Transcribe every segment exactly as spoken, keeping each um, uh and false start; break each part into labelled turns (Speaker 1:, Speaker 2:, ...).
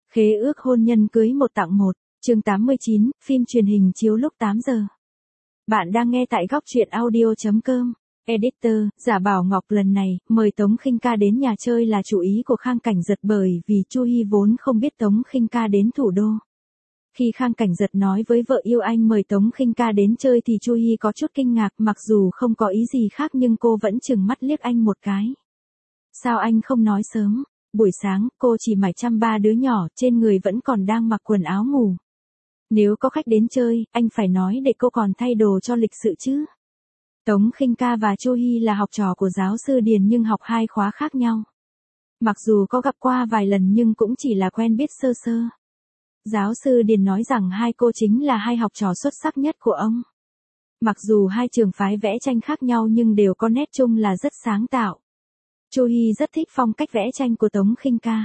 Speaker 1: Khế ước hôn nhân cưới một tặng một, chương tám mươi chín, phim truyền hình chiếu lúc tám giờ. Bạn đang nghe tại góc truyện audio chấm com. Editor, Giả Bảo Ngọc lần này, mời Tống Khinh Ca đến nhà chơi là chủ ý của Khang Cảnh Giật bởi vì Chu Hi vốn không biết Tống Khinh Ca đến thủ đô. Khi Khang Cảnh Giật nói với vợ yêu anh mời Tống Khinh Ca đến chơi thì Chu Hi có chút kinh ngạc, mặc dù không có ý gì khác nhưng cô vẫn chừng mắt liếc anh một cái. Sao anh không nói sớm? Buổi sáng, cô chỉ mải chăm ba đứa nhỏ, trên người vẫn còn đang mặc quần áo ngủ. Nếu có khách đến chơi, anh phải nói để cô còn thay đồ cho lịch sự chứ. Tống Khinh Ca và Chu Hi là học trò của giáo sư Điền nhưng học hai khóa khác nhau. Mặc dù có gặp qua vài lần nhưng cũng chỉ là quen biết sơ sơ. Giáo sư Điền nói rằng hai cô chính là hai học trò xuất sắc nhất của ông. Mặc dù hai trường phái vẽ tranh khác nhau nhưng đều có nét chung là rất sáng tạo. Chu Hi rất thích phong cách vẽ tranh của Tống Khinh Ca.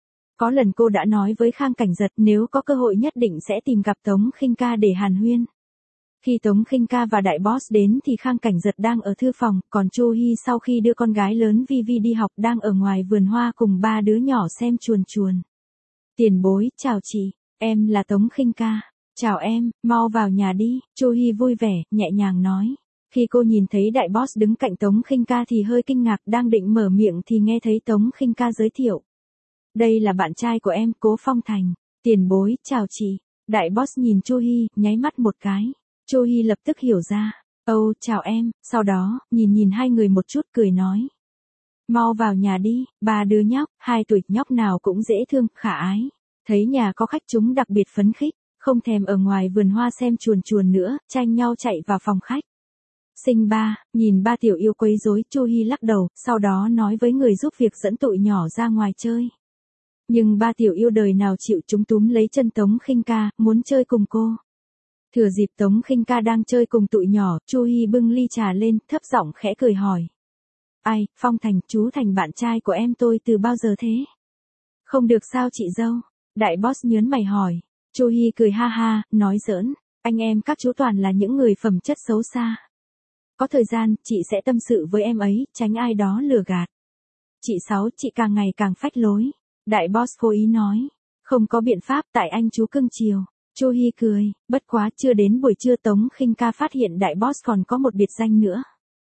Speaker 1: Có lần cô đã nói với Khang Cảnh Giật nếu có cơ hội nhất định sẽ tìm gặp Tống Khinh Ca để hàn huyên. Khi Tống Khinh Ca và đại boss đến thì Khang Cảnh Giật đang ở thư phòng, còn Chu Hi sau khi đưa con gái lớn Vi Vi đi học đang ở ngoài vườn hoa cùng ba đứa nhỏ xem chuồn chuồn. Tiền bối, chào chị, em là Tống Khinh Ca. Chào em, mau vào nhà đi, Chu Hi vui vẻ, nhẹ nhàng nói. Khi cô nhìn thấy đại boss đứng cạnh Tống Khinh Ca thì hơi kinh ngạc, đang định mở miệng thì nghe thấy Tống Khinh Ca giới thiệu. Đây là bạn trai của em, Cố Phong Thành. Tiền bối, chào chị. Đại boss nhìn Chu Hi, nháy mắt một cái. Chu Hi lập tức hiểu ra. Âu, chào em, sau đó, nhìn nhìn hai người một chút cười nói. Mau vào nhà đi, ba đứa nhóc, hai tuổi nhóc nào cũng dễ thương, khả ái. Thấy nhà có khách chúng đặc biệt phấn khích, không thèm ở ngoài vườn hoa xem chuồn chuồn nữa, tranh nhau chạy vào phòng khách. Sinh ba, nhìn ba tiểu yêu quấy rối, Chu Hi lắc đầu, sau đó nói với người giúp việc dẫn tụi nhỏ ra ngoài chơi. Nhưng ba tiểu yêu đời nào chịu, chúng túm lấy chân Tống Khinh Ca, muốn chơi cùng cô. Thừa dịp Tống Khinh Ca đang chơi cùng tụi nhỏ, Chu Hi bưng ly trà lên, thấp giọng khẽ cười hỏi. Ai, Phong Thành, chú thành bạn trai của em tôi từ bao giờ thế? Không được sao chị dâu? Đại boss nhớn mày hỏi. Chu Hi cười ha ha, nói giỡn, anh em các chú toàn là những người phẩm chất xấu xa. Có thời gian, chị sẽ tâm sự với em ấy, tránh ai đó lừa gạt. Chị Sáu, chị càng ngày càng phách lối. Đại boss cố ý nói. Không có biện pháp, tại anh chú cưng chiều. Chu Hi cười, bất quá chưa đến buổi trưa Tống Khinh Ca phát hiện đại boss còn có một biệt danh nữa.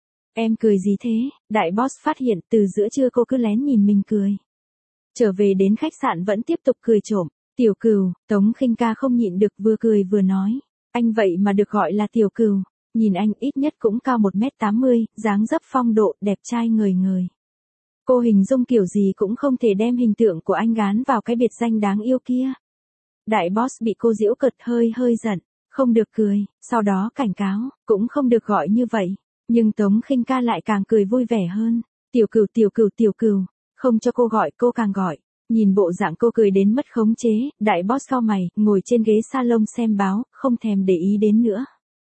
Speaker 1: Em cười gì thế? Đại boss phát hiện từ giữa trưa cô cứ lén nhìn mình cười. Trở về đến khách sạn vẫn tiếp tục cười trộm. Tiểu Cừu, Tống Khinh Ca không nhịn được vừa cười vừa nói. Anh vậy mà được gọi là Tiểu Cừu. Nhìn anh ít nhất cũng cao một mét tám mươi, dáng dấp phong độ, đẹp trai ngời ngời. Cô hình dung kiểu gì cũng không thể đem hình tượng của anh gán vào cái biệt danh đáng yêu kia. Đại boss bị cô giễu cợt hơi hơi giận, không được cười, sau đó cảnh cáo, cũng không được gọi như vậy. Nhưng Tống Khinh Ca lại càng cười vui vẻ hơn. Tiểu Cừu, Tiểu Cừu, Tiểu Cừu, không cho cô gọi cô càng gọi. Nhìn bộ dạng cô cười đến mất khống chế, đại boss cau mày, ngồi trên ghế salon xem báo, không thèm để ý đến nữa.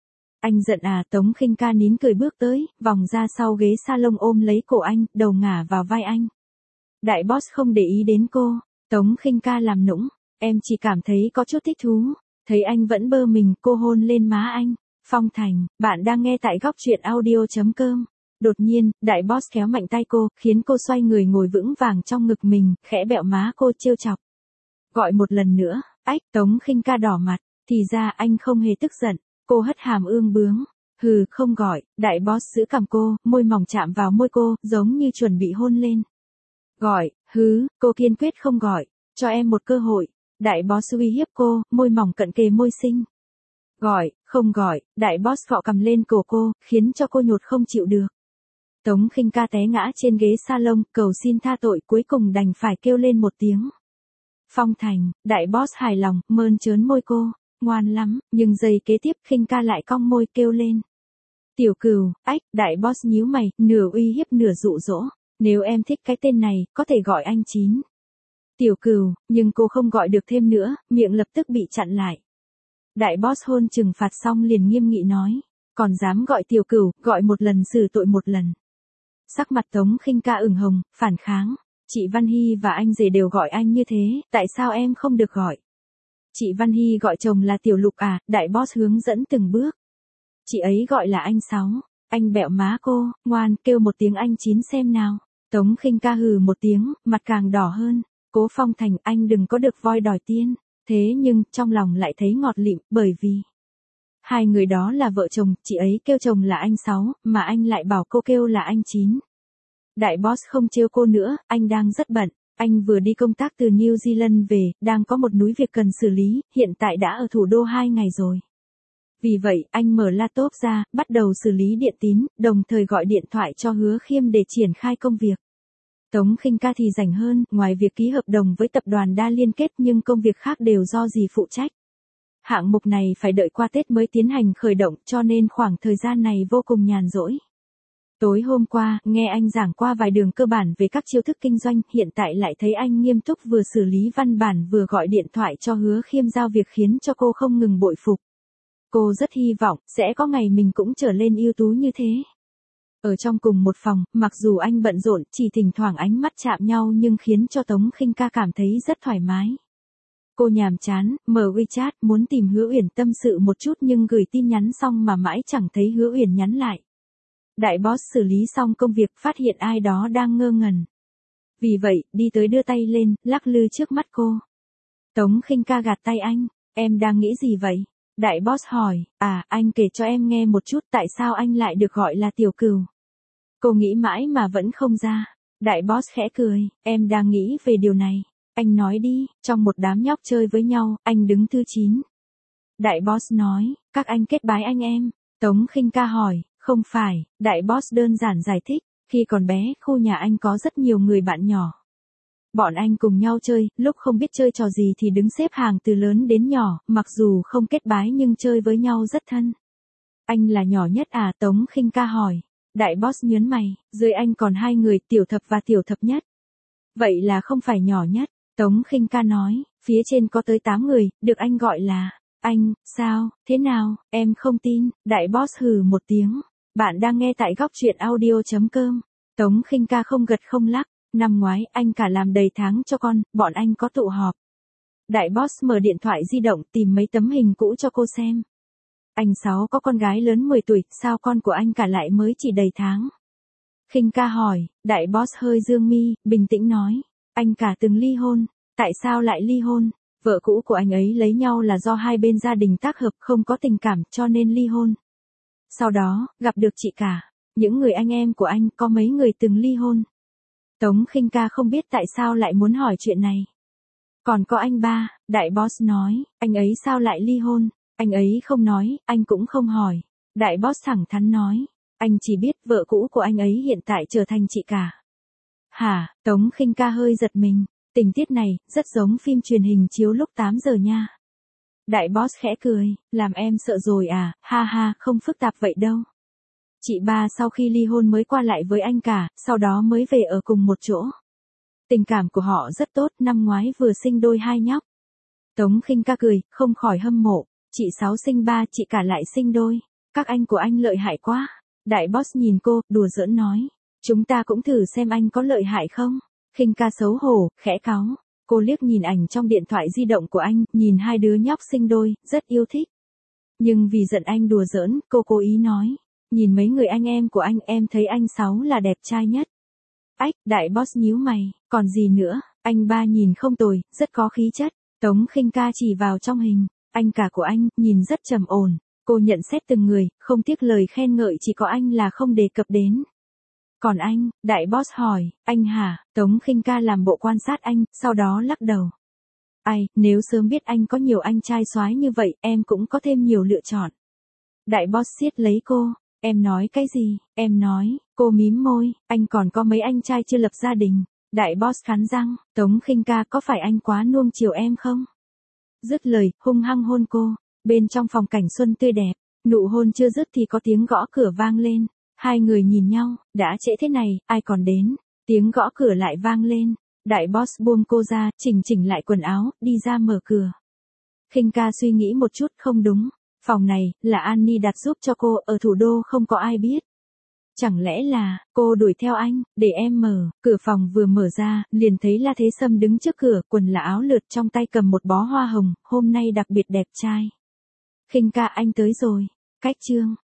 Speaker 1: Anh giận à? Tống Khinh Ca nín cười bước tới, vòng ra sau ghế salon ôm lấy cổ anh, đầu ngả vào vai anh. Đại boss không để ý đến cô, Tống Khinh Ca làm nũng, em chỉ cảm thấy có chút thích thú. Thấy anh vẫn bơ mình, cô hôn lên má anh. Phong Thành, bạn đang nghe tại góc truyện audio chấm com. Đột nhiên, đại boss kéo mạnh tay cô, khiến cô xoay người ngồi vững vàng trong ngực mình, khẽ bẹo má cô trêu chọc. Gọi một lần nữa, ách, Tống Khinh Ca đỏ mặt, thì ra anh không hề tức giận. Cô hất hàm ương bướng. Hừ, không gọi. Đại boss giữ cằm cô, môi mỏng chạm vào môi cô, giống như chuẩn bị hôn lên. Gọi, hứ, cô kiên quyết không gọi. Cho em một cơ hội. Đại boss uy hiếp cô, môi mỏng cận kề môi xinh. Gọi, không gọi. Đại boss gọ cầm lên cổ cô, khiến cho cô nhột không chịu được. Tống Khinh Ca té ngã trên ghế salon, cầu xin tha tội, cuối cùng đành phải kêu lên một tiếng. Phong Thành, đại boss hài lòng, mơn trớn môi cô. Ngoan lắm, nhưng giây kế tiếp Khinh Ca lại cong môi kêu lên. Tiểu Cừu, ách, đại boss nhíu mày, nửa uy hiếp nửa dụ dỗ. Nếu em thích cái tên này, có thể gọi anh Chín. Tiểu Cừu, nhưng cô không gọi được thêm nữa, miệng lập tức bị chặn lại. Đại boss hôn trừng phạt xong liền nghiêm nghị nói. Còn dám gọi Tiểu Cừu, gọi một lần xử tội một lần. Sắc mặt Tống Khinh Ca ửng hồng, phản kháng. Chị Văn Hy và anh rể đều gọi anh như thế, tại sao em không được gọi? Chị Văn Hy gọi chồng là Tiểu Lục à? Đại boss hướng dẫn từng bước. Chị ấy gọi là anh Sáu. Anh bẹo má cô, ngoan, kêu một tiếng anh Chín xem nào. Tống Khinh Ca hừ một tiếng, mặt càng đỏ hơn. Cố Phong Thành, anh đừng có được voi đòi tiên. Thế nhưng, trong lòng lại thấy ngọt lịm, bởi vì hai người đó là vợ chồng, chị ấy kêu chồng là anh Sáu, mà anh lại bảo cô kêu là anh Chín. Đại boss không trêu cô nữa, anh đang rất bận. Anh vừa đi công tác từ New Zealand về, đang có một núi việc cần xử lý, hiện tại đã ở thủ đô hai ngày rồi. Vì vậy, anh mở laptop ra, bắt đầu xử lý điện tín, đồng thời gọi điện thoại cho Hứa Khiêm để triển khai công việc. Tống Khinh Ca thì rảnh hơn, ngoài việc ký hợp đồng với tập đoàn đa liên kết nhưng công việc khác đều do dì phụ trách. Hạng mục này phải đợi qua Tết mới tiến hành khởi động cho nên khoảng thời gian này vô cùng nhàn rỗi. Tối hôm qua, nghe anh giảng qua vài đường cơ bản về các chiêu thức kinh doanh, hiện tại lại thấy anh nghiêm túc vừa xử lý văn bản vừa gọi điện thoại cho Hứa Khiêm giao việc khiến cho cô không ngừng bội phục. Cô rất hy vọng, sẽ có ngày mình cũng trở lên ưu tú như thế. Ở trong cùng một phòng, mặc dù anh bận rộn, chỉ thỉnh thoảng ánh mắt chạm nhau nhưng khiến cho Tống Khinh Ca cảm thấy rất thoải mái. Cô nhàm chán, mở WeChat, muốn tìm Hứa Uyển tâm sự một chút nhưng gửi tin nhắn xong mà mãi chẳng thấy Hứa Uyển nhắn lại. Đại boss xử lý xong công việc, phát hiện ai đó đang ngơ ngẩn. Vì vậy, đi tới đưa tay lên, lắc lư trước mắt cô. Tống Khinh Ca gạt tay anh, em đang nghĩ gì vậy? Đại boss hỏi, à, anh kể cho em nghe một chút tại sao anh lại được gọi là tiểu cừu. Cô nghĩ mãi mà vẫn không ra. Đại boss khẽ cười, em đang nghĩ về điều này. Anh nói đi, trong một đám nhóc chơi với nhau, anh đứng thứ chín. Đại boss nói, các anh kết bái anh em. Tống Khinh Ca hỏi, không phải, đại boss đơn giản giải thích, khi còn bé, khu nhà anh có rất nhiều người bạn nhỏ. Bọn anh cùng nhau chơi, lúc không biết chơi trò gì thì đứng xếp hàng từ lớn đến nhỏ, mặc dù không kết bái nhưng chơi với nhau rất thân. Anh là nhỏ nhất à? Tống Khinh Ca hỏi. Đại boss nhớn mày, dưới anh còn hai người, tiểu thập và tiểu thập nhất. Vậy là không phải nhỏ nhất, Tống Khinh Ca nói, phía trên có tới tám người, được anh gọi là, anh, sao, thế nào, em không tin, đại boss hừ một tiếng. Bạn đang nghe tại góc truyện audio chấm com. Tống Khinh Ca không gật không lắc. Năm ngoái, anh cả làm đầy tháng cho con, bọn anh có tụ họp. Đại boss mở điện thoại di động tìm mấy tấm hình cũ cho cô xem. Anh Sáu có con gái lớn mười tuổi, sao con của anh cả lại mới chỉ đầy tháng? Khinh Ca hỏi, đại boss hơi dương mi, bình tĩnh nói. Anh cả từng ly hôn. Tại sao lại ly hôn? Vợ cũ của anh ấy lấy nhau là do hai bên gia đình tác hợp không có tình cảm cho nên ly hôn. Sau đó, gặp được chị cả. Những người anh em của anh có mấy người từng ly hôn. Tống Khinh Ca không biết tại sao lại muốn hỏi chuyện này. Còn có anh ba, đại boss nói, anh ấy sao lại ly hôn? Anh ấy không nói, anh cũng không hỏi. Đại boss thẳng thắn nói, anh chỉ biết vợ cũ của anh ấy hiện tại trở thành chị cả. Hả? Tống Khinh Ca hơi giật mình, tình tiết này rất giống phim truyền hình chiếu lúc tám giờ nha. Đại boss khẽ cười, làm em sợ rồi à? Ha ha, không phức tạp vậy đâu. Chị ba sau khi ly hôn mới qua lại với anh cả, sau đó mới về ở cùng một chỗ. Tình cảm của họ rất tốt, năm ngoái vừa sinh đôi hai nhóc. Tống Khinh Ca cười, không khỏi hâm mộ. Chị Sáu sinh ba, chị cả lại sinh đôi. Các anh của anh lợi hại quá. Đại boss nhìn cô, đùa giỡn nói. Chúng ta cũng thử xem anh có lợi hại không. Khinh Ca xấu hổ, khẽ cáu. Cô liếc nhìn ảnh trong điện thoại di động của anh, nhìn hai đứa nhóc sinh đôi, rất yêu thích. Nhưng vì giận anh đùa giỡn, cô cố ý nói. Nhìn mấy người anh em của anh, em thấy anh Sáu là đẹp trai nhất. Ách, đại boss nhíu mày, còn gì nữa, anh ba nhìn không tồi, rất có khí chất. Tống Khinh Ca chỉ vào trong hình, anh cả của anh, nhìn rất trầm ổn. Cô nhận xét từng người, không tiếc lời khen ngợi, chỉ có anh là không đề cập đến. Còn anh, đại boss hỏi, anh hả? Tống Khinh Ca làm bộ quan sát anh, sau đó lắc đầu. Ai, nếu sớm biết anh có nhiều anh trai soái như vậy, em cũng có thêm nhiều lựa chọn. Đại boss siết lấy cô. Em nói cái gì? Em nói, cô mím môi, anh còn có mấy anh trai chưa lập gia đình. Đại boss cắn răng, Tống Khinh Ca có phải anh quá nuông chiều em không? Dứt lời, hung hăng hôn cô. Bên trong phòng cảnh xuân tươi đẹp, nụ hôn chưa dứt thì có tiếng gõ cửa vang lên. Hai người nhìn nhau, đã trễ thế này, ai còn đến? Tiếng gõ cửa lại vang lên. Đại boss buông cô ra, chỉnh chỉnh lại quần áo, đi ra mở cửa. Khinh Ca suy nghĩ một chút, không đúng. Phòng này, là Annie đặt giúp cho cô, ở thủ đô không có ai biết. Chẳng lẽ là, cô đuổi theo anh, để em mở, cửa phòng vừa mở ra, liền thấy La Thế Sâm đứng trước cửa, quần là áo lượt trong tay cầm một bó hoa hồng, hôm nay đặc biệt đẹp trai. Khinh Ca anh tới rồi, cách chương.